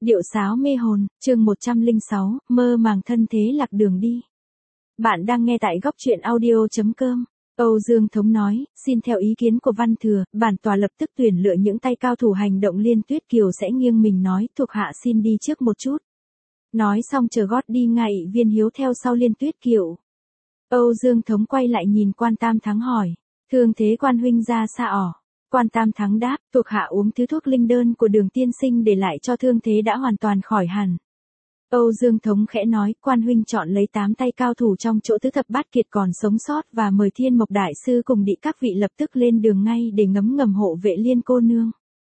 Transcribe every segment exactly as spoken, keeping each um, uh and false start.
Điệu sáo mê hồn, chương một trăm lẻ sáu, mơ màng thân thế lạc đường đi. Bạn đang nghe tại góc truyện audio.com. Âu Dương Thống nói, xin theo ý kiến của Văn Thừa, bản tòa lập tức tuyển lựa những tay cao thủ hành động. Liên Tuyết Kiều sẽ nghiêng mình nói, thuộc hạ xin đi trước một chút. Nói xong chờ gót đi ngay, Viên Hiếu theo sau Liên Tuyết Kiều. Âu Dương Thống quay lại nhìn Quan Tam Thắng hỏi, thương thế quan huynh ra xa ỏ. Quan Tam Thắng đáp, thuộc hạ uống thứ thuốc linh đơn của Đường tiên sinh để lại cho thương thế đã hoàn toàn khỏi hẳn. Âu Dương Thống khẽ nói, quan huynh chọn lấy tám tay cao thủ trong chỗ tứ thập bát kiệt còn sống sót và mời Thiên Mộc Đại Sư cùng đi các vị lập tức lên đường ngay để ngấm ngầm hộ vệ Liên cô nương.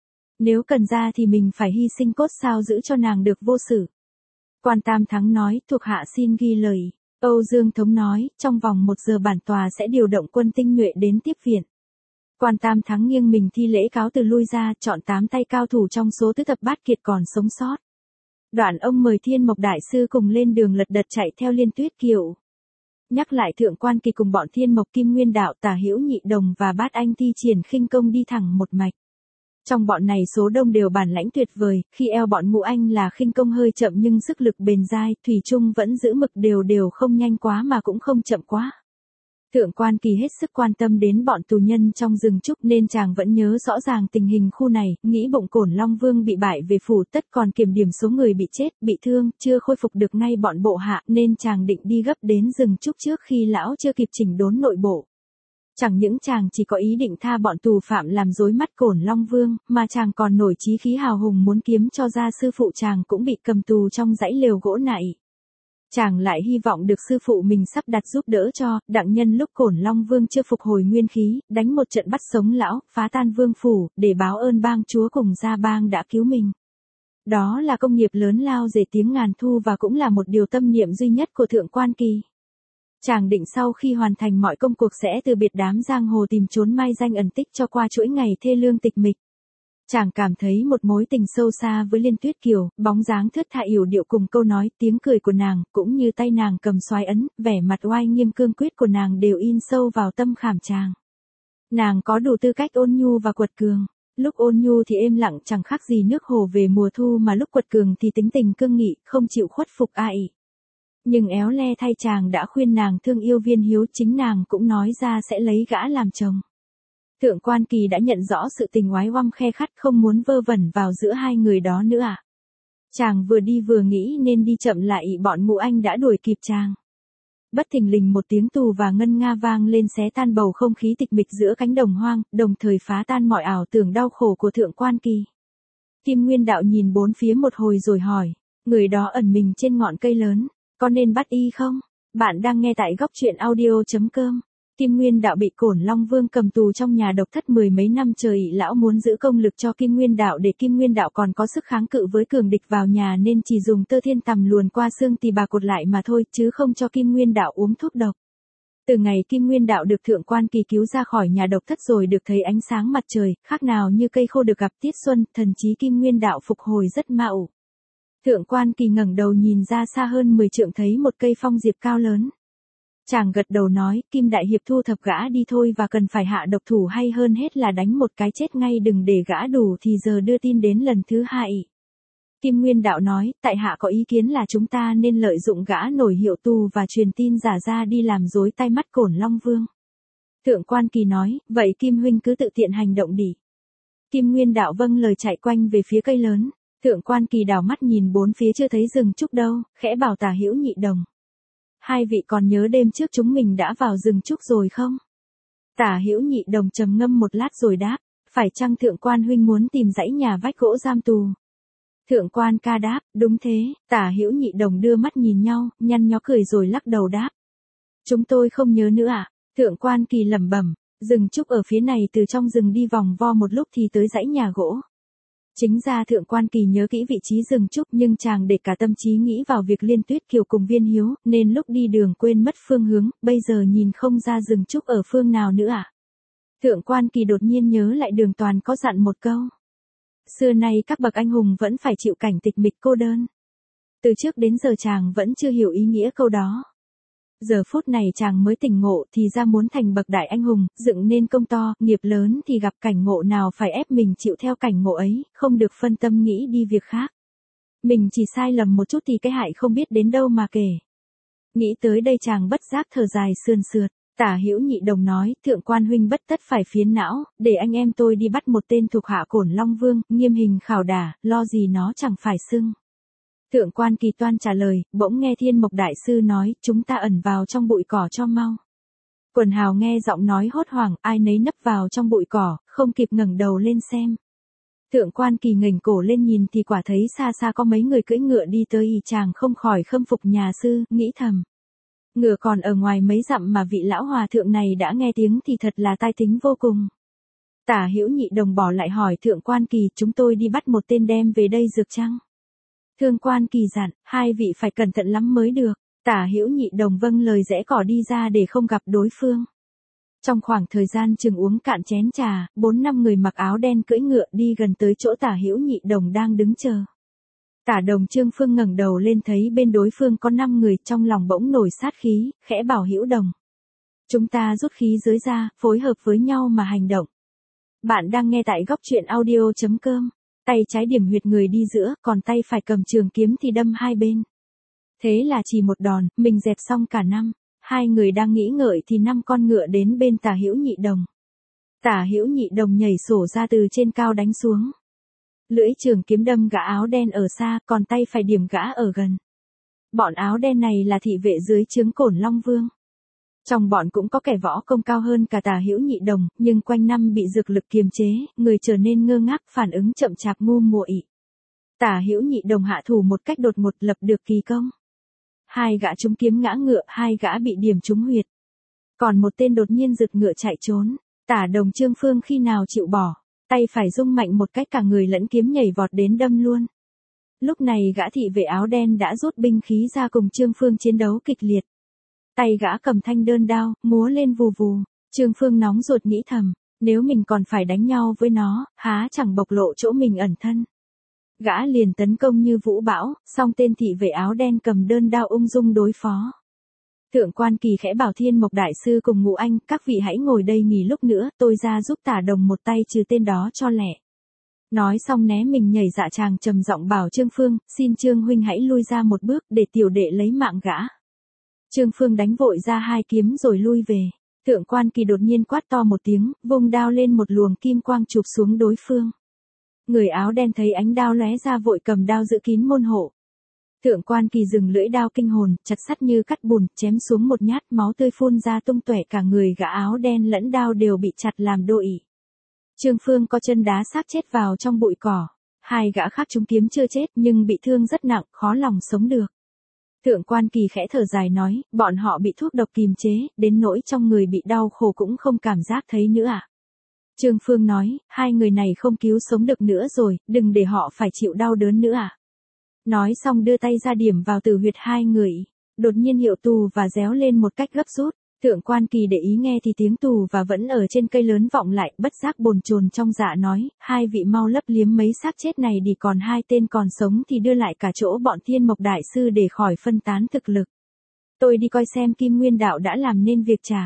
Nếu cần ra thì mình phải hy sinh cốt sao giữ cho nàng được vô sự. Quan Tam Thắng nói, thuộc hạ xin ghi lời. Âu Dương Thống nói, trong vòng một giờ bản tòa sẽ điều động quân tinh nhuệ đến tiếp viện. Quan Tam Thắng nghiêng mình thi lễ cáo từ lui ra, chọn tám tay cao thủ trong số tứ thập bát kiệt còn sống sót. Đoạn ông mời Thiên Mộc Đại Sư cùng lên đường lật đật chạy theo Liên Tuyết Kiều. Nhắc lại Thượng Quan Kỳ cùng bọn Thiên Mộc Kim Nguyên Đạo, Tả Hữu Nhị Đồng và Bát Anh thi triển khinh công đi thẳng một mạch. Trong bọn này số đông đều bản lãnh tuyệt vời, khi eo bọn Ngũ Anh là khinh công hơi chậm nhưng sức lực bền dai, thủy chung vẫn giữ mực đều đều, không nhanh quá mà cũng không chậm quá. Thượng Quan Kỳ hết sức quan tâm đến bọn tù nhân trong rừng trúc nên chàng vẫn nhớ rõ ràng tình hình khu này, nghĩ bụng Cổn Long Vương bị bại về phủ tất còn kiểm điểm số người bị chết, bị thương, chưa khôi phục được ngay bọn bộ hạ nên chàng định đi gấp đến rừng trúc trước khi lão chưa kịp chỉnh đốn nội bộ. Chẳng những chàng chỉ có ý định tha bọn tù phạm làm rối mắt Cổn Long Vương, mà chàng còn nổi chí khí hào hùng muốn kiếm cho ra sư phụ chàng cũng bị cầm tù trong dãy lều gỗ nại. Chàng lại hy vọng được sư phụ mình sắp đặt giúp đỡ cho, đặng nhân lúc Cổn Long Vương chưa phục hồi nguyên khí, đánh một trận bắt sống lão, phá tan vương phủ, để báo ơn bang chúa cùng gia bang đã cứu mình. Đó là công nghiệp lớn lao dề tiếng ngàn thu và cũng là một điều tâm niệm duy nhất của Thượng Quan Kỳ. Chàng định sau khi hoàn thành mọi công cuộc sẽ từ biệt đám giang hồ tìm trốn mai danh ẩn tích cho qua chuỗi ngày thê lương tịch mịch. Chàng cảm thấy một mối tình sâu xa với Liên Tuyết Kiều, bóng dáng thướt tha yểu điệu cùng câu nói, tiếng cười của nàng, cũng như tay nàng cầm xoái ấn, vẻ mặt oai nghiêm cương quyết của nàng đều in sâu vào tâm khảm chàng. Nàng có đủ tư cách ôn nhu và quật cường. Lúc ôn nhu thì êm lặng chẳng khác gì nước hồ về mùa thu, mà lúc quật cường thì tính tình cương nghị, không chịu khuất phục ai. Nhưng éo le thay chàng đã khuyên nàng thương yêu Viên Hiếu, chính nàng cũng nói ra sẽ lấy gã làm chồng. Thượng Quan Kỳ đã nhận rõ sự tình oái oăm khe khắt, không muốn vơ vẩn vào giữa hai người đó nữa à. Chàng vừa đi vừa nghĩ nên đi chậm lại, bọn Ngũ Anh đã đuổi kịp chàng. Bất thình lình một tiếng tù và ngân nga vang lên xé tan bầu không khí tịch mịch giữa cánh đồng hoang, đồng thời phá tan mọi ảo tưởng đau khổ của Thượng Quan Kỳ. Kim Nguyên Đạo nhìn bốn phía một hồi rồi hỏi, người đó ẩn mình trên ngọn cây lớn, có nên bắt y không? Bạn đang nghe tại góc truyện audio.com. Kim Nguyên Đạo bị Cổn Long Vương cầm tù trong nhà độc thất mười mấy năm trời, lão muốn giữ công lực cho Kim Nguyên Đạo để Kim Nguyên Đạo còn có sức kháng cự với cường địch vào nhà nên chỉ dùng tơ thiên tằm luồn qua xương tỳ bà cột lại mà thôi, chứ không cho Kim Nguyên Đạo uống thuốc độc. Từ ngày Kim Nguyên Đạo được Thượng Quan Kỳ cứu ra khỏi nhà độc thất rồi được thấy ánh sáng mặt trời, khác nào như cây khô được gặp tiết xuân, thần trí Kim Nguyên Đạo phục hồi rất mau. Thượng Quan Kỳ ngẩng đầu nhìn ra xa hơn mười trượng thấy một cây phong diệp cao lớn. Chàng gật đầu nói, Kim Đại Hiệp thu thập gã đi thôi, và cần phải hạ độc thủ hay hơn hết là đánh một cái chết ngay, đừng để gã đủ thì giờ đưa tin đến lần thứ hai. Kim Nguyên Đạo nói, tại hạ có ý kiến là chúng ta nên lợi dụng gã nổi hiệu tù và truyền tin giả ra đi làm rối tay mắt Cổn Long Vương. Thượng Quan Kỳ nói, vậy Kim huynh cứ tự tiện hành động đi. Kim Nguyên Đạo vâng lời chạy quanh về phía cây lớn. Thượng Quan Kỳ đảo mắt nhìn bốn phía chưa thấy rừng trúc đâu, khẽ bảo Tả Hữu Nhị Đồng. Hai vị còn nhớ đêm trước chúng mình đã vào rừng trúc rồi không? Tả Hữu Nhị Đồng trầm ngâm một lát rồi đáp, phải chăng Thượng Quan huynh muốn tìm dãy nhà vách gỗ giam tù? Thượng Quan ca đáp, đúng thế. Tả Hữu Nhị Đồng đưa mắt nhìn nhau, nhăn nhó cười rồi lắc đầu đáp. Chúng tôi không nhớ nữa ạ. À? Thượng Quan Kỳ lẩm bẩm, rừng trúc ở phía này, từ trong rừng đi vòng vo một lúc thì tới dãy nhà gỗ. Chính ra Thượng Quan Kỳ nhớ kỹ vị trí rừng trúc nhưng chàng để cả tâm trí nghĩ vào việc Liên Tuyết Kiều cùng Viên Hiếu, nên lúc đi đường quên mất phương hướng, bây giờ nhìn không ra rừng trúc ở phương nào nữa ạ. À? Thượng Quan Kỳ đột nhiên nhớ lại Đường Toàn có dặn một câu. Xưa nay các bậc anh hùng vẫn phải chịu cảnh tịch mịch cô đơn. Từ trước đến giờ chàng vẫn chưa hiểu ý nghĩa câu đó. Giờ phút này chàng mới tỉnh ngộ, thì ra muốn thành bậc đại anh hùng, dựng nên công to, nghiệp lớn thì gặp cảnh ngộ nào phải ép mình chịu theo cảnh ngộ ấy, không được phân tâm nghĩ đi việc khác. Mình chỉ sai lầm một chút thì cái hại không biết đến đâu mà kể. Nghĩ tới đây chàng bất giác thở dài sườn sượt. Tả Hữu Nhị Đồng nói, thượng quan huynh bất tất phải phiến não, để anh em tôi đi bắt một tên thuộc hạ Cổn Long Vương, nghiêm hình khảo đả, lo gì nó chẳng phải xưng. Thượng quan Kỳ Toan trả lời, bỗng nghe Thiên Mộc Đại Sư nói, chúng ta ẩn vào trong bụi cỏ cho mau. Quần hào nghe giọng nói hốt hoảng, ai nấy nấp vào trong bụi cỏ, không kịp ngẩng đầu lên xem. Thượng quan Kỳ ngẩng cổ lên nhìn thì quả thấy xa xa có mấy người cưỡi ngựa đi tới, y chàng không khỏi khâm phục nhà sư, nghĩ thầm. Ngựa còn ở ngoài mấy dặm mà vị lão hòa thượng này đã nghe tiếng thì thật là tai tính vô cùng. Tả Hữu Nhị Đồng bỏ lại hỏi Thượng quan Kỳ, chúng tôi đi bắt một tên đem về đây dược chăng? Thượng quan Kỳ dặn, hai vị phải cẩn thận lắm mới được. Tả Hữu Nhị Đồng vâng lời rẽ cỏ đi ra để không gặp đối phương. Trong khoảng thời gian chừng uống cạn chén trà, bốn năm người mặc áo đen cưỡi ngựa đi gần tới chỗ Tả Hữu Nhị Đồng đang đứng chờ. Tả Đồng Trương Phương ngẩng đầu lên thấy bên đối phương có năm người, trong lòng bỗng nổi sát khí, khẽ bảo Hữu Đồng. Chúng ta rút khí giới ra, phối hợp với nhau mà hành động. Bạn đang nghe tại góc truyện audio chấm com. Tay trái điểm huyệt người đi giữa, còn tay phải cầm trường kiếm thì đâm hai bên. Thế là chỉ một đòn, mình dẹp xong cả năm. Hai người đang nghĩ ngợi thì năm con ngựa đến bên Tả Hữu Nhị Đồng. Tả Hữu Nhị Đồng nhảy sổ ra từ trên cao đánh xuống. Lưỡi trường kiếm đâm gã áo đen ở xa, còn tay phải điểm gã ở gần. Bọn áo đen này là thị vệ dưới trướng Cổn Long Vương. Trong bọn cũng có kẻ võ công cao hơn cả Tả Hữu Nhị Đồng, nhưng quanh năm bị dược lực kiềm chế, người trở nên ngơ ngác, phản ứng chậm chạp ngu muội. Tả Hữu Nhị Đồng hạ thủ một cách đột ngột lập được kỳ công. Hai gã trúng kiếm ngã ngựa, hai gã bị điểm trúng huyệt. Còn một tên đột nhiên giật ngựa chạy trốn. Tả Đồng Trương Phương khi nào chịu bỏ, tay phải rung mạnh một cách cả người lẫn kiếm nhảy vọt đến đâm luôn. Lúc này gã thị vệ áo đen đã rút binh khí ra cùng Trương Phương chiến đấu kịch liệt. Tay gã cầm thanh đơn đao, múa lên vù vù. Trương Phương nóng ruột nghĩ thầm, nếu mình còn phải đánh nhau với nó, há chẳng bộc lộ chỗ mình ẩn thân. Gã liền tấn công như vũ bão, song tên thị vệ áo đen cầm đơn đao ung dung đối phó. Thượng quan Kỳ khẽ bảo Thiên Mộc Đại Sư cùng Ngũ Anh, các vị hãy ngồi đây nghỉ lúc nữa, tôi ra giúp Tả Đồng một tay trừ tên đó cho lẹ. Nói xong né mình nhảy dạ chàng trầm giọng bảo Trương Phương, xin Trương huynh hãy lui ra một bước để tiểu đệ lấy mạng gã. Trương Phương đánh vội ra hai kiếm rồi lui về. Thượng quan Kỳ đột nhiên quát to một tiếng, vung đao lên một luồng kim quang chụp xuống đối phương. Người áo đen thấy ánh đao lóe ra vội cầm đao giữ kín môn hộ. Thượng quan Kỳ dừng lưỡi đao kinh hồn, chặt sắt như cắt bùn, chém xuống một nhát, máu tươi phun ra tung tóe, cả người gã áo đen lẫn đao đều bị chặt làm đôi. Trương Phương có chân đá xác chết vào trong bụi cỏ. Hai gã khác trúng kiếm chưa chết nhưng bị thương rất nặng, khó lòng sống được. Thượng quan Kỳ khẽ thở dài nói, bọn họ bị thuốc độc kìm chế, đến nỗi trong người bị đau khổ cũng không cảm giác thấy nữa à. Trương Phương nói, hai người này không cứu sống được nữa rồi, đừng để họ phải chịu đau đớn nữa à. Nói xong đưa tay ra điểm vào tử huyệt hai người. Đột nhiên Hiệu Tù và réo lên một cách gấp rút. Thượng quan Kỳ để ý nghe thì tiếng Tù và vẫn ở trên cây lớn vọng lại, bất giác bồn chồn trong dạ nói, hai vị mau lấp liếm mấy xác chết này đi, còn hai tên còn sống thì đưa lại cả chỗ bọn Thiên Mộc Đại Sư để khỏi phân tán thực lực. Tôi đi coi xem Kim Nguyên Đạo đã làm nên việc trả.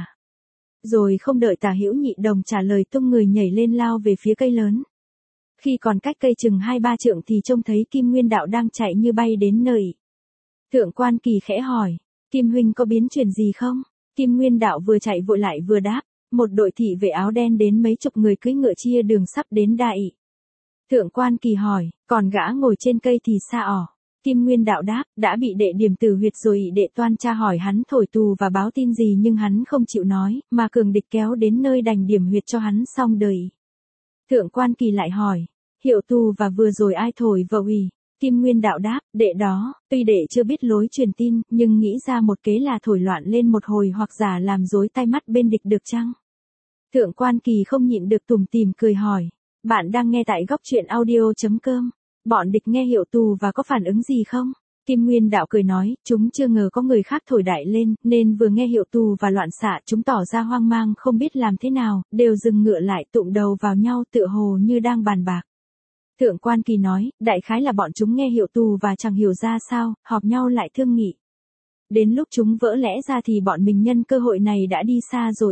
Rồi không đợi Tả Hữu Nhị Đồng trả lời, tung người nhảy lên lao về phía cây lớn. Khi còn cách cây chừng hai ba trượng thì trông thấy Kim Nguyên Đạo đang chạy như bay đến nơi. Thượng quan Kỳ khẽ hỏi, Kim huynh có biến chuyển gì không? Kim Nguyên Đạo vừa chạy vội lại vừa đáp, một đội thị vệ áo đen đến mấy chục người cưỡi ngựa chia đường sắp đến đại. Thượng quan Kỳ hỏi, còn gã ngồi trên cây thì sao ỏ? Kim Nguyên Đạo đáp, đã bị đệ điểm tử huyệt rồi. Đệ toan tra hỏi hắn thổi tù và báo tin gì nhưng hắn không chịu nói, mà cường địch kéo đến nơi đành điểm huyệt cho hắn xong đời. Thượng quan Kỳ lại hỏi, Hiệu Tù và vừa rồi ai thổi vào ủy? Kim Nguyên Đạo đáp, đệ đó, tuy đệ chưa biết lối truyền tin, nhưng nghĩ ra một kế là thổi loạn lên một hồi hoặc giả làm rối tai mắt bên địch được chăng? Thượng quan Kỳ không nhịn được tủm tỉm cười hỏi, bạn đang nghe tại góc truyện audio chấm com. Bọn địch nghe Hiệu Tù và có phản ứng gì không? Kim Nguyên Đạo cười nói, chúng chưa ngờ có người khác thổi đại lên, nên vừa nghe Hiệu Tù và loạn xạ chúng tỏ ra hoang mang không biết làm thế nào, đều dừng ngựa lại tụm đầu vào nhau tựa hồ như đang bàn bạc. Thượng quan Kỳ nói, đại khái là bọn chúng nghe Hiệu Tù và chẳng hiểu ra sao, họp nhau lại thương nghị. Đến lúc chúng vỡ lẽ ra thì bọn mình nhân cơ hội này đã đi xa rồi.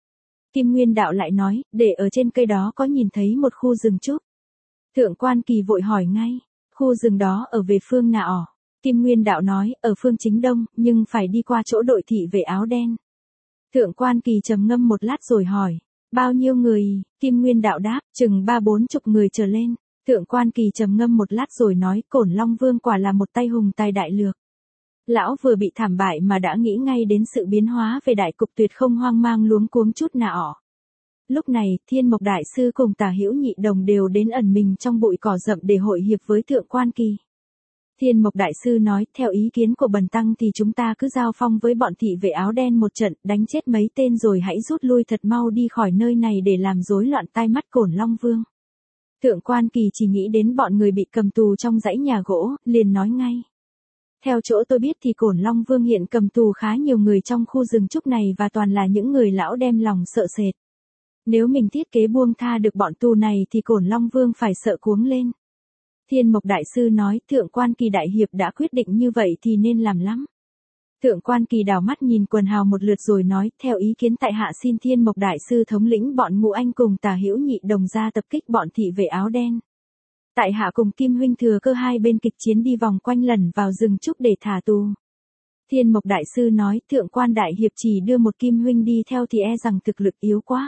Kim Nguyên Đạo lại nói, để ở trên cây đó có nhìn thấy một khu rừng trúc. Thượng quan Kỳ vội hỏi ngay, khu rừng đó ở về phương nào? Kim Nguyên Đạo nói, ở phương chính đông, nhưng phải đi qua chỗ đội thị vệ áo đen. Thượng quan Kỳ trầm ngâm một lát rồi hỏi, bao nhiêu người? Kim Nguyên Đạo đáp, chừng ba bốn chục người trở lên. Thượng quan Kỳ trầm ngâm một lát rồi nói, Cổn Long Vương quả là một tay hùng tài đại lược. Lão vừa bị thảm bại mà đã nghĩ ngay đến sự biến hóa về đại cục, tuyệt không hoang mang luống cuống chút nào. Lúc này, Thiên Mộc Đại Sư cùng Tả Hữu Nhị Đồng đều đến ẩn mình trong bụi cỏ rậm để hội hiệp với Thượng quan Kỳ. Thiên Mộc Đại Sư nói, theo ý kiến của Bần Tăng thì chúng ta cứ giao phong với bọn thị vệ áo đen một trận, đánh chết mấy tên rồi hãy rút lui thật mau đi khỏi nơi này để làm rối loạn tai mắt Cổn Long Vương. Thượng quan Kỳ chỉ nghĩ đến bọn người bị cầm tù trong dãy nhà gỗ, liền nói ngay. Theo chỗ tôi biết thì Cổn Long Vương hiện cầm tù khá nhiều người trong khu rừng trúc này và toàn là những người lão đem lòng sợ sệt. Nếu mình thiết kế buông tha được bọn tù này thì Cổn Long Vương phải sợ cuống lên. Thiên Mộc Đại Sư nói, Thượng quan Kỳ đại hiệp đã quyết định như vậy thì nên làm lắm. Thượng quan Kỳ đảo mắt nhìn quần hào một lượt rồi nói, theo ý kiến tại hạ xin Thiên Mộc Đại Sư thống lĩnh bọn Ngũ Anh cùng Tả Hữu Nhị Đồng ra tập kích bọn thị vệ áo đen. Tại hạ cùng Kim huynh thừa cơ hai bên kịch chiến đi vòng quanh lẩn vào rừng trúc để thả tù. Thiên Mộc Đại Sư nói, Thượng quan đại hiệp chỉ đưa một Kim huynh đi theo thì e rằng thực lực yếu quá.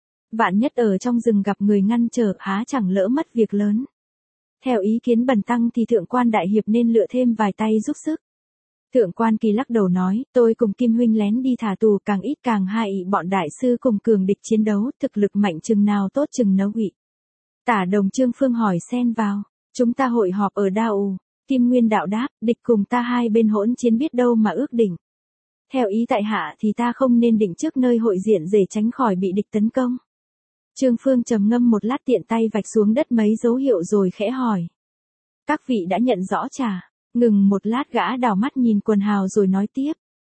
Vạn nhất ở trong rừng gặp người ngăn trở, há chẳng lỡ mất việc lớn. Theo ý kiến Bần Tăng thì Thượng quan đại hiệp nên lựa thêm vài tay giúp sức. Thượng quan Kỳ lắc đầu nói, tôi cùng Kim huynh lén đi thả tù, càng ít càng hại bọn đại sư cùng cường địch chiến đấu, thực lực mạnh chừng nào tốt chừng nấu vị. Tả Đồng Trương Phương hỏi xen vào, chúng ta hội họp ở Đao. Kim Nguyên Đạo đáp, địch cùng ta hai bên hỗn chiến biết đâu mà ước định. Theo ý tại hạ thì ta không nên định trước nơi hội diện để tránh khỏi bị địch tấn công. Trương Phương trầm ngâm một lát, tiện tay vạch xuống đất mấy dấu hiệu rồi khẽ hỏi. Các vị đã nhận rõ chả? Ngừng một lát gã đảo mắt nhìn quần hào rồi nói tiếp.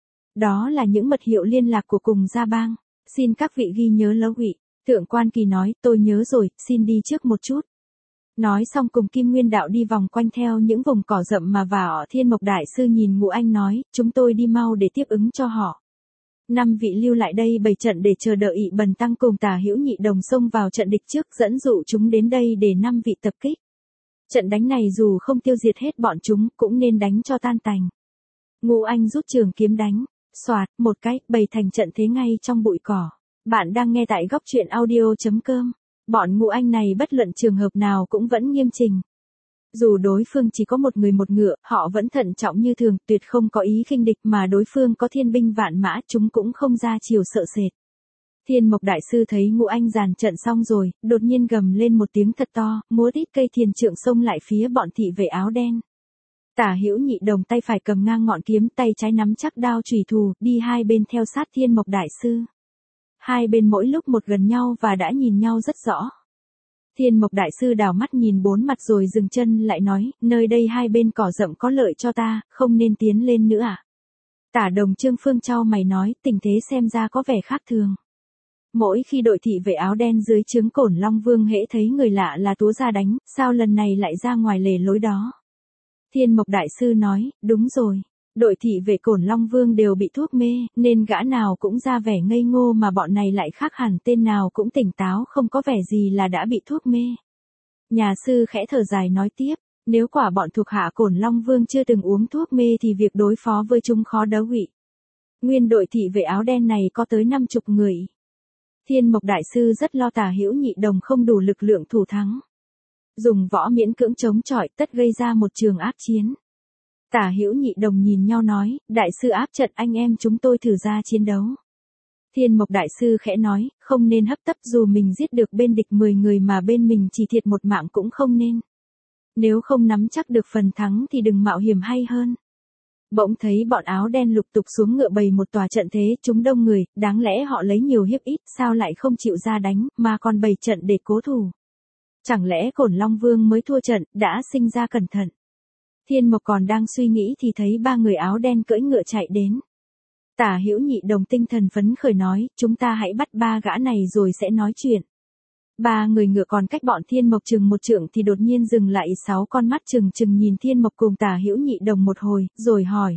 Đó là những mật hiệu liên lạc của cùng gia bang. Xin các vị ghi nhớ lâu vị. Thượng quan Kỳ nói, tôi nhớ rồi, xin đi trước một chút. Nói xong cùng Kim Nguyên Đạo đi vòng quanh theo những vùng cỏ rậm mà vào. Thiên Mộc Đại Sư nhìn Ngũ Anh nói, chúng tôi đi mau để tiếp ứng cho họ. Năm vị lưu lại đây bày trận để chờ đợi Bần Tăng cùng Tả Hữu Nhị Đồng xông vào trận địch trước, dẫn dụ chúng đến đây để năm vị tập kích. Trận đánh này dù không tiêu diệt hết bọn chúng, cũng nên đánh cho tan tành. Ngũ Anh rút trường kiếm đánh, xoạt, một cái, bày thành trận thế ngay trong bụi cỏ. Bạn đang nghe tại góc truyện audio chấm com. Bọn Ngũ Anh này bất luận trường hợp nào cũng vẫn nghiêm chỉnh. Dù đối phương chỉ có một người một ngựa, họ vẫn thận trọng như thường, tuyệt không có ý khinh địch, mà đối phương có thiên binh vạn mã, chúng cũng không ra chiều sợ sệt. Thiên Mộc Đại Sư thấy Ngũ Anh dàn trận xong rồi, đột nhiên gầm lên một tiếng thật to, múa tít cây thiền trượng xông lại phía bọn thị vệ áo đen. Tả Hữu Nhị Đồng tay phải cầm ngang ngọn kiếm, tay trái nắm chắc đao chùy thủ, đi hai bên theo sát Thiên Mộc Đại Sư. Hai bên mỗi lúc một gần nhau và đã nhìn nhau rất rõ. Thiên Mộc Đại Sư đảo mắt nhìn bốn mặt rồi dừng chân lại nói, nơi đây hai bên cỏ rậm có lợi cho ta, không nên tiến lên nữa à? Tả Đồng Trương Phương chau mày nói, tình thế xem ra có vẻ khác thường. Mỗi khi đội thị vệ áo đen dưới trướng Cổn Long Vương hễ thấy người lạ là túa ra đánh, sao lần này lại ra ngoài lề lối đó? Thiên Mộc Đại Sư nói, đúng rồi. Đội thị vệ Cổn Long Vương đều bị thuốc mê, nên gã nào cũng ra vẻ ngây ngô mà bọn này lại khác hẳn, tên nào cũng tỉnh táo, không có vẻ gì là đã bị thuốc mê. Nhà sư khẽ thở dài nói tiếp, nếu quả bọn thuộc hạ Cổn Long Vương chưa từng uống thuốc mê thì việc đối phó với chúng khó đấu vị. Nguyên đội thị vệ áo đen này có tới năm chục người. Thiên Mộc Đại Sư rất lo Tả Hữu Nhị Đồng không đủ lực lượng thủ thắng. Dùng võ miễn cưỡng chống chọi, tất gây ra một trường ác chiến. Tả Hữu Nhị Đồng nhìn nhau nói, Đại Sư áp trận, anh em chúng tôi thử ra chiến đấu. Thiên Mộc Đại Sư khẽ nói, không nên hấp tấp, dù mình giết được bên địch mười người mà bên mình chỉ thiệt một mạng cũng không nên. Nếu không nắm chắc được phần thắng thì đừng mạo hiểm hay hơn. Bỗng thấy bọn áo đen lục tục xuống ngựa bày một tòa trận thế, chúng đông người, đáng lẽ họ lấy nhiều hiếp ít, sao lại không chịu ra đánh, mà còn bày trận để cố thủ. Chẳng lẽ Cổn Long Vương mới thua trận, đã sinh ra cẩn thận. Thiên Mộc còn đang suy nghĩ thì thấy ba người áo đen cưỡi ngựa chạy đến. Tả Hữu Nhị Đồng tinh thần phấn khởi nói, chúng ta hãy bắt ba gã này rồi sẽ nói chuyện. Ba người ngựa còn cách bọn Thiên Mộc chừng một trượng thì đột nhiên dừng lại, sáu con mắt chừng chừng nhìn Thiên Mộc cùng Tả Hữu Nhị Đồng một hồi, rồi hỏi.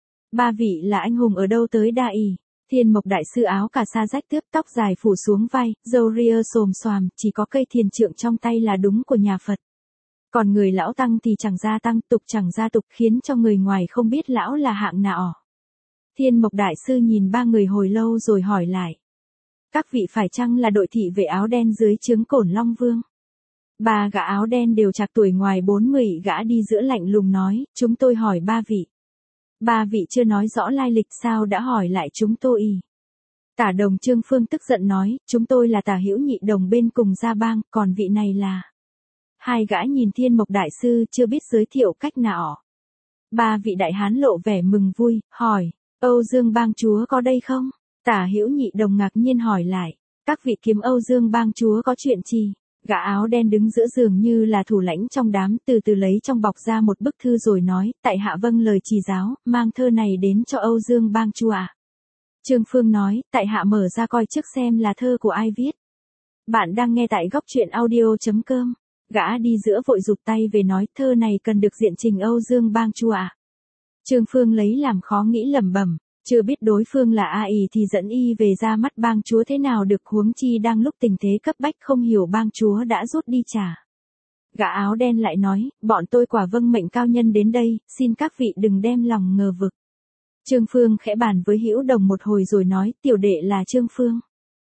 Ba vị là anh hùng ở đâu tới đa ỷ? Thiên Mộc Đại Sư áo cà sa rách tướp, tóc dài phủ xuống vai, râu ria xồm xoàm, chỉ có cây thiền trượng trong tay là đúng của nhà Phật. Còn người lão tăng thì chẳng ra tăng, tục chẳng ra tục, khiến cho người ngoài không biết lão là hạng nào. Thiên Mộc Đại Sư nhìn ba người hồi lâu rồi hỏi lại. Các vị phải chăng là đội thị vệ áo đen dưới trướng Cổn Long Vương? Ba gã áo đen đều trạc tuổi ngoài bốn mươi, gã đi giữa lạnh lùng nói, chúng tôi hỏi ba vị. Ba vị chưa nói rõ lai lịch sao đã hỏi lại chúng tôi. Tả Đồng Trương Phương tức giận nói, chúng tôi là Tả Hữu Nhị Đồng bên cùng gia bang, còn vị này là... Hai gã nhìn Thiên Mộc Đại Sư chưa biết giới thiệu cách nào. Ba vị đại hán lộ vẻ mừng vui, hỏi, Âu Dương bang chúa có đây không? Tả Hữu Nhị Đồng ngạc nhiên hỏi lại, các vị kiếm Âu Dương bang chúa có chuyện gì? Gã áo đen đứng giữa giường như là thủ lãnh trong đám, từ từ lấy trong bọc ra một bức thư rồi nói, tại hạ vâng lời chỉ giáo, mang thơ này đến cho Âu Dương bang chúa ạ. Trương Phương nói, tại hạ mở ra coi trước xem là thơ của ai viết. Bạn đang nghe tại góc truyện audio.com. Gã đi giữa vội rụt tay về nói, thơ này cần được diện trình Âu Dương bang chúa ạ. Trương Phương lấy làm khó nghĩ lẩm bẩm, chưa biết đối phương là ai thì dẫn y về ra mắt bang chúa thế nào được, huống chi đang lúc tình thế cấp bách không hiểu bang chúa đã rút đi trả. Gã áo đen lại nói, bọn tôi quả vâng mệnh cao nhân đến đây, xin các vị đừng đem lòng ngờ vực. Trương Phương khẽ bàn với Hữu Đồng một hồi rồi nói, tiểu đệ là Trương Phương.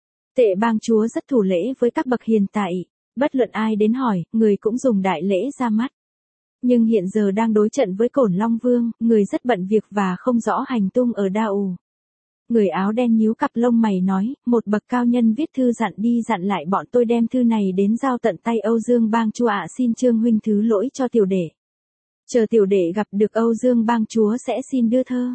Tệ bang chúa rất thủ lễ với các bậc hiền tại, bất luận ai đến hỏi, người cũng dùng đại lễ ra mắt. Nhưng hiện giờ đang đối trận với Cổn Long Vương, người rất bận việc và không rõ hành tung ở Da ù. Người áo đen nhíu cặp lông mày nói, một bậc cao nhân viết thư dặn đi dặn lại bọn tôi đem thư này đến giao tận tay Âu Dương bang chúa ạ, xin Trương huynh thứ lỗi cho tiểu đệ. Chờ tiểu đệ gặp được Âu Dương bang chúa sẽ xin đưa thơ.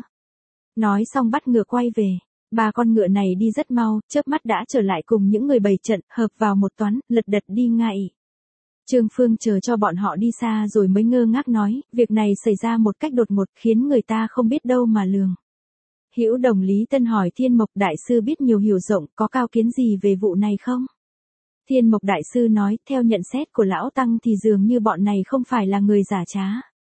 Nói xong bắt ngựa quay về. Ba con ngựa này đi rất mau, chớp mắt đã trở lại cùng những người bày trận, hợp vào một toán, lật đật đi ngay. Trương Phương chờ cho bọn họ đi xa rồi mới ngơ ngác nói, việc này xảy ra một cách đột ngột khiến người ta không biết đâu mà lường. Hữu Đồng Lý Tân hỏi Thiên Mộc Đại Sư biết nhiều hiểu rộng, có cao kiến gì về vụ này không? Thiên Mộc Đại Sư nói, theo nhận xét của Lão Tăng thì dường như bọn này không phải là người giả trá.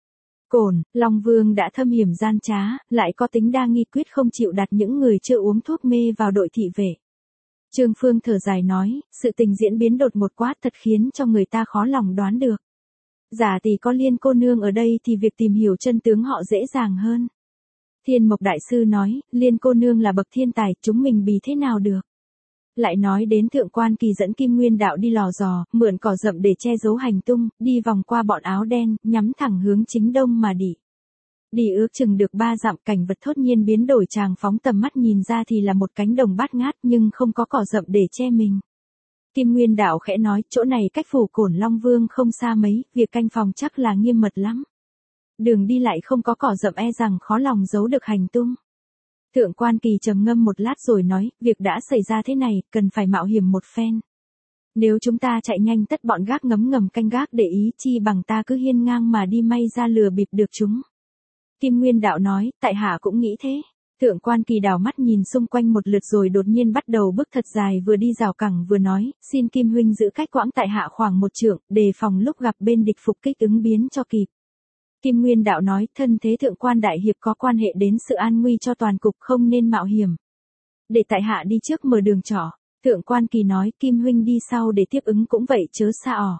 Cổn Long Vương đã thâm hiểm gian trá, lại có tính đa nghi, quyết không chịu đặt những người chưa uống thuốc mê vào đội thị vệ. Trương Phương thở dài nói, sự tình diễn biến đột ngột quá thật khiến cho người ta khó lòng đoán được. Giả tỷ có Liên cô nương ở đây thì việc tìm hiểu chân tướng họ dễ dàng hơn. Thiên Mộc Đại Sư nói, Liên cô nương là bậc thiên tài, chúng mình bì thế nào được. Lại nói đến Thượng Quan Kỳ dẫn Kim Nguyên Đạo đi lò dò, mượn cỏ rậm để che giấu hành tung, đi vòng qua bọn áo đen, nhắm thẳng hướng chính đông mà đi. Đi ước chừng được ba dặm, cảnh vật thốt nhiên biến đổi, chàng phóng tầm mắt nhìn ra thì là một cánh đồng bát ngát nhưng không có cỏ rậm để che mình. Kim Nguyên Đạo khẽ nói, chỗ này cách phủ Cổn Long Vương không xa mấy, việc canh phòng chắc là nghiêm mật lắm. Đường đi lại không có cỏ rậm e rằng khó lòng giấu được hành tung. Thượng Quan Kỳ trầm ngâm một lát rồi nói, việc đã xảy ra thế này, cần phải mạo hiểm một phen. Nếu chúng ta chạy nhanh tất bọn gác ngấm ngầm canh gác để ý, chi bằng ta cứ hiên ngang mà đi may ra lừa bịp được chúng. Kim Nguyên Đạo nói, tại hạ cũng nghĩ thế. Thượng Quan Kỳ đảo mắt nhìn xung quanh một lượt rồi đột nhiên bắt đầu bước thật dài, vừa đi rào cẳng vừa nói, xin Kim huynh giữ cách quãng tại hạ khoảng một trượng, đề phòng lúc gặp bên địch phục kích ứng biến cho kịp. Kim Nguyên Đạo nói, thân thế Thượng Quan đại hiệp có quan hệ đến sự an nguy cho toàn cục, không nên mạo hiểm. Để tại hạ đi trước mở đường trỏ. Thượng Quan Kỳ nói, Kim huynh đi sau để tiếp ứng cũng vậy chớ xa ỏ.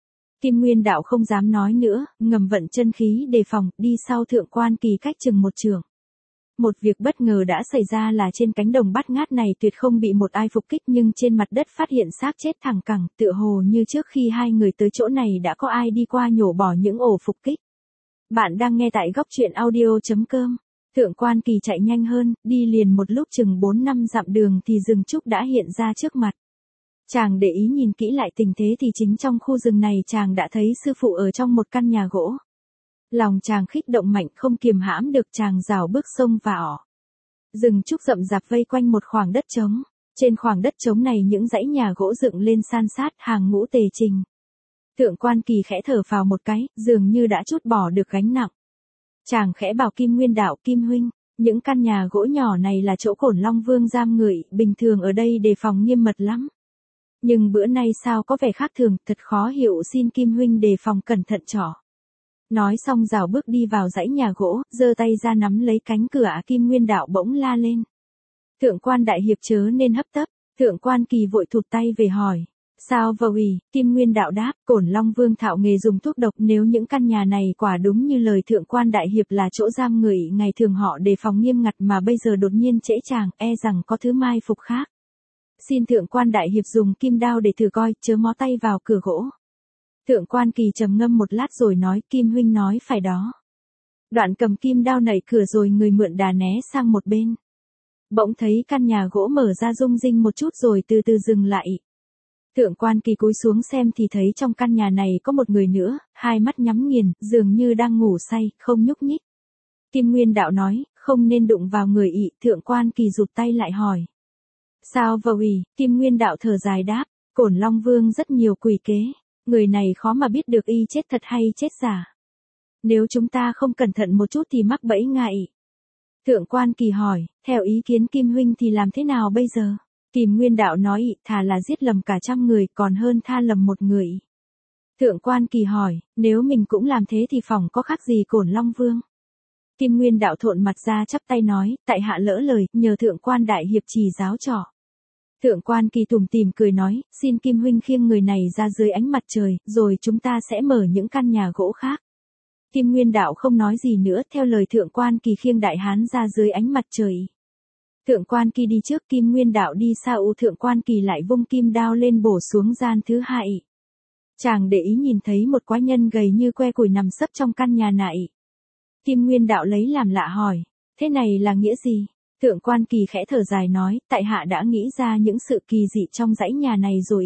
Kim Nguyên Đạo không dám nói nữa, ngầm vận chân khí đề phòng, đi sau Thượng Quan Kỳ cách chừng một trượng. Một việc bất ngờ đã xảy ra là trên cánh đồng bát ngát này tuyệt không bị một ai phục kích, nhưng trên mặt đất phát hiện xác chết thẳng cẳng, tựa hồ như trước khi hai người tới chỗ này đã có ai đi qua nhổ bỏ những ổ phục kích. Bạn đang nghe tại góc truyện audio.com. Thượng Quan Kỳ chạy nhanh hơn, đi liền một lúc chừng bốn năm dặm đường thì rừng trúc đã hiện ra trước mặt. Chàng để ý nhìn kỹ lại tình thế thì chính trong khu rừng này chàng đã thấy sư phụ ở trong một căn nhà gỗ. Lòng chàng khích động mạnh không kiềm hãm được, chàng rảo bước xông vào. Rừng trúc rậm rạp vây quanh một khoảng đất trống. Trên khoảng đất trống này những dãy nhà gỗ dựng lên san sát, hàng ngũ tề trình. Thượng Quan Kỳ khẽ thở phào một cái, dường như đã trút bỏ được gánh nặng. Chàng khẽ bảo Kim Nguyên Đạo, Kim huynh, những căn nhà gỗ nhỏ này là chỗ Cổn Long Vương giam người, bình thường ở đây đề phòng nghiêm mật lắm. Nhưng bữa nay sao có vẻ khác thường, thật khó hiểu, xin Kim huynh đề phòng cẩn thận trỏ. Nói xong rảo bước đi vào dãy nhà gỗ, giơ tay ra nắm lấy cánh cửa. Kim Nguyên Đạo bỗng la lên. Thượng Quan đại hiệp chớ nên hấp tấp. Thượng Quan Kỳ vội thụt tay về hỏi. Sao vờ ủy, Kim Nguyên Đạo đáp, Cổn Long Vương thạo nghề dùng thuốc độc, nếu những căn nhà này quả đúng như lời thượng quan đại hiệp là chỗ giam người ngày thường họ đề phòng nghiêm ngặt mà bây giờ đột nhiên trễ tràng, e rằng có thứ mai phục khác. Xin thượng quan đại hiệp dùng kim đao để thử coi, chớ mó tay vào cửa gỗ. Thượng quan Kỳ trầm ngâm một lát rồi nói, Kim huynh nói phải đó. Đoạn cầm kim đao nảy cửa rồi người mượn đà né sang một bên. Bỗng thấy căn nhà gỗ mở ra rung rinh một chút rồi từ từ dừng lại. Thượng quan Kỳ cúi xuống xem thì thấy trong căn nhà này có một người nữa, hai mắt nhắm nghiền, dường như đang ngủ say, không nhúc nhích. Kim Nguyên Đạo nói, không nên đụng vào người ị, thượng quan Kỳ rụt tay lại hỏi. Sao vờ ủy, Kim Nguyên Đạo thở dài đáp, Cổn Long Vương rất nhiều quỷ kế, người này khó mà biết được y chết thật hay chết giả. Nếu chúng ta không cẩn thận một chút thì mắc bẫy ngại. Thượng quan Kỳ hỏi, theo ý kiến Kim huynh thì làm thế nào bây giờ? Kim Nguyên Đạo nói, thà là giết lầm cả trăm người còn hơn tha lầm một người. Thượng quan Kỳ hỏi, nếu mình cũng làm thế thì phòng có khác gì Cổn Long Vương? Kim Nguyên Đạo thộn mặt ra chắp tay nói, tại hạ lỡ lời, nhờ thượng quan đại hiệp chỉ giáo trò. Thượng quan Kỳ tủm tỉm cười nói, xin Kim huynh khiêng người này ra dưới ánh mặt trời, rồi chúng ta sẽ mở những căn nhà gỗ khác. Kim Nguyên Đạo không nói gì nữa, theo lời thượng quan Kỳ khiêng đại hán ra dưới ánh mặt trời. Thượng quan Kỳ đi trước, Kim Nguyên Đạo đi sau, thượng quan Kỳ lại vung kim đao lên bổ xuống gian thứ hai. Chàng để ý nhìn thấy một quái nhân gầy như que củi nằm sấp trong căn nhà nại. Kim Nguyên Đạo lấy làm lạ hỏi, thế này là nghĩa gì? Thượng quan Kỳ khẽ thở dài nói, tại hạ đã nghĩ ra những sự kỳ dị trong dãy nhà này rồi.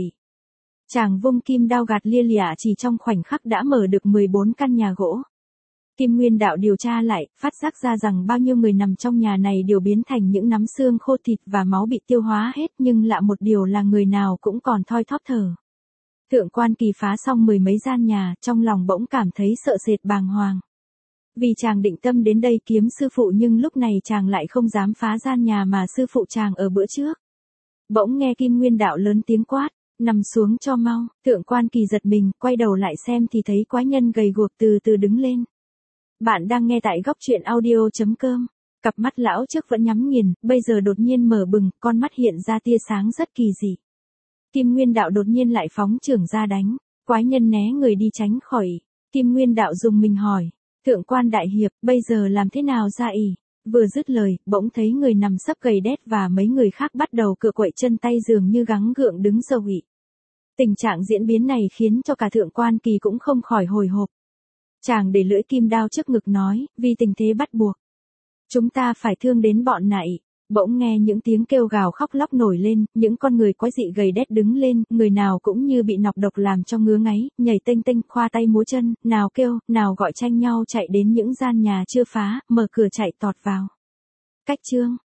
Chàng vung kim đao gạt lia lịa chỉ trong khoảnh khắc đã mở được mười bốn căn nhà gỗ. Kim Nguyên Đạo điều tra lại, phát giác ra rằng bao nhiêu người nằm trong nhà này đều biến thành những nắm xương khô, thịt và máu bị tiêu hóa hết, nhưng lạ một điều là người nào cũng còn thoi thóp thở. Thượng quan Kỳ phá xong mười mấy gian nhà, trong lòng bỗng cảm thấy sợ sệt bàng hoàng. Vì chàng định tâm đến đây kiếm sư phụ nhưng lúc này chàng lại không dám phá gian nhà mà sư phụ chàng ở bữa trước. Bỗng nghe Kim Nguyên Đạo lớn tiếng quát, nằm xuống cho mau, thượng quan Kỳ giật mình, quay đầu lại xem thì thấy quái nhân gầy guộc từ từ đứng lên. Bạn đang nghe tại góc truyện audio chấm com. Cặp mắt lão trước vẫn nhắm nghiền, bây giờ đột nhiên mở bừng, con mắt hiện ra tia sáng rất kỳ dị. Kim Nguyên Đạo đột nhiên lại phóng chưởng ra đánh, quái nhân né người đi tránh khỏi. Kim Nguyên Đạo dùng mình hỏi, thượng quan đại hiệp, bây giờ làm thế nào ra ỉ? Vừa dứt lời, bỗng thấy người nằm sấp gầy đét và mấy người khác bắt đầu cựa quậy chân tay dường như gắng gượng đứng dầu ị. Tình trạng diễn biến này khiến cho cả thượng quan Kỳ cũng không khỏi hồi hộp. Chàng để lưỡi kim đao trước ngực nói, vì tình thế bắt buộc. Chúng ta phải thương đến bọn nại. Bỗng nghe những tiếng kêu gào khóc lóc nổi lên, những con người quái dị gầy đét đứng lên, người nào cũng như bị nọc độc làm cho ngứa ngáy, nhảy tênh tênh, khoa tay múa chân, nào kêu, nào gọi tranh nhau chạy đến những gian nhà chưa phá, mở cửa chạy tọt vào. Cách chương